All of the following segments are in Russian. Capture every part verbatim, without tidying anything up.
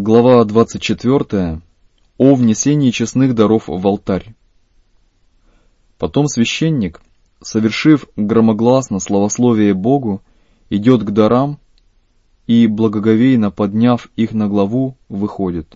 Глава двадцать четвёртая. О внесении честных даров в алтарь. Потом священник, совершив громогласно славословие Богу, идет к дарам и, благоговейно подняв их на главу, выходит.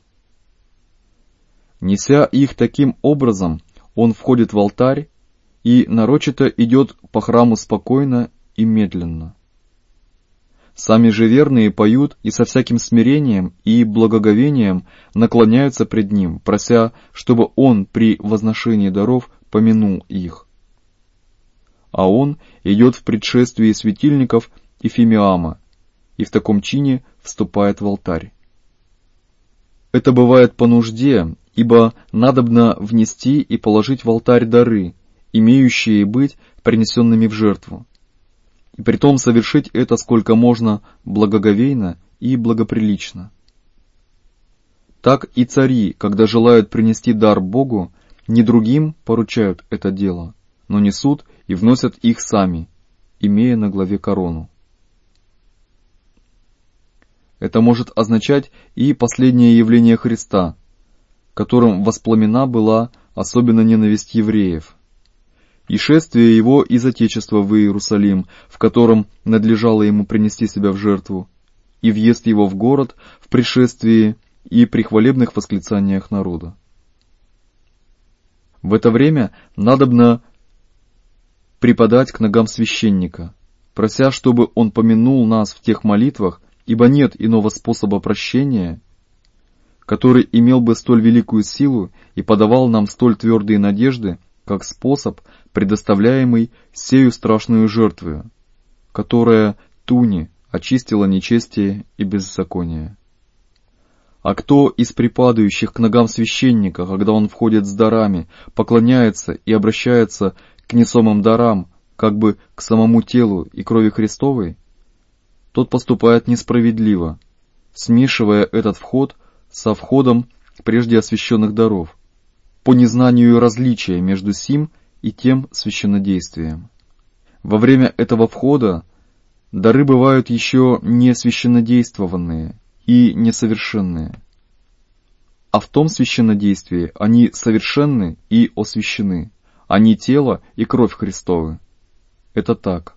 Неся их таким образом, он входит в алтарь и нарочито идет по храму спокойно и медленно. Сами же верные поют и со всяким смирением и благоговением наклоняются пред ним, прося, чтобы он при возношении даров помянул их. А он идет в предшествии светильников и фимиама, и в таком чине вступает в алтарь. Это бывает по нужде, ибо надобно внести и положить в алтарь дары, имеющие быть принесенными в жертву, и притом совершить это сколько можно благоговейно и благоприлично. Так и цари, когда желают принести дар Богу, не другим поручают это дело, но несут и вносят их сами, имея на главе корону. Это может означать и последнее явление Христа, которым воспламена была особенно ненависть евреев, и шествие его из Отечества в Иерусалим, в котором надлежало ему принести себя в жертву, и въезд его в город в пришествии и при хвалебных восклицаниях народа. В это время надобно преподать к ногам священника, прося, чтобы он помянул нас в тех молитвах, ибо нет иного способа прощения, который имел бы столь великую силу и подавал нам столь твердые надежды, как способ, предоставляемый сею страшную жертвою, которая туни очистила нечестие и беззаконие. А кто из припадающих к ногам священника, когда он входит с дарами, поклоняется и обращается к несомым дарам, как бы к самому телу и крови Христовой, тот поступает несправедливо, смешивая этот вход со входом прежде освященных даров, по незнанию различия между сим и тем священнодействием. Во время этого входа дары бывают еще не священнодействованные и несовершенные, а в том священнодействии они совершенны и освящены, они тело и кровь Христовы. Это так.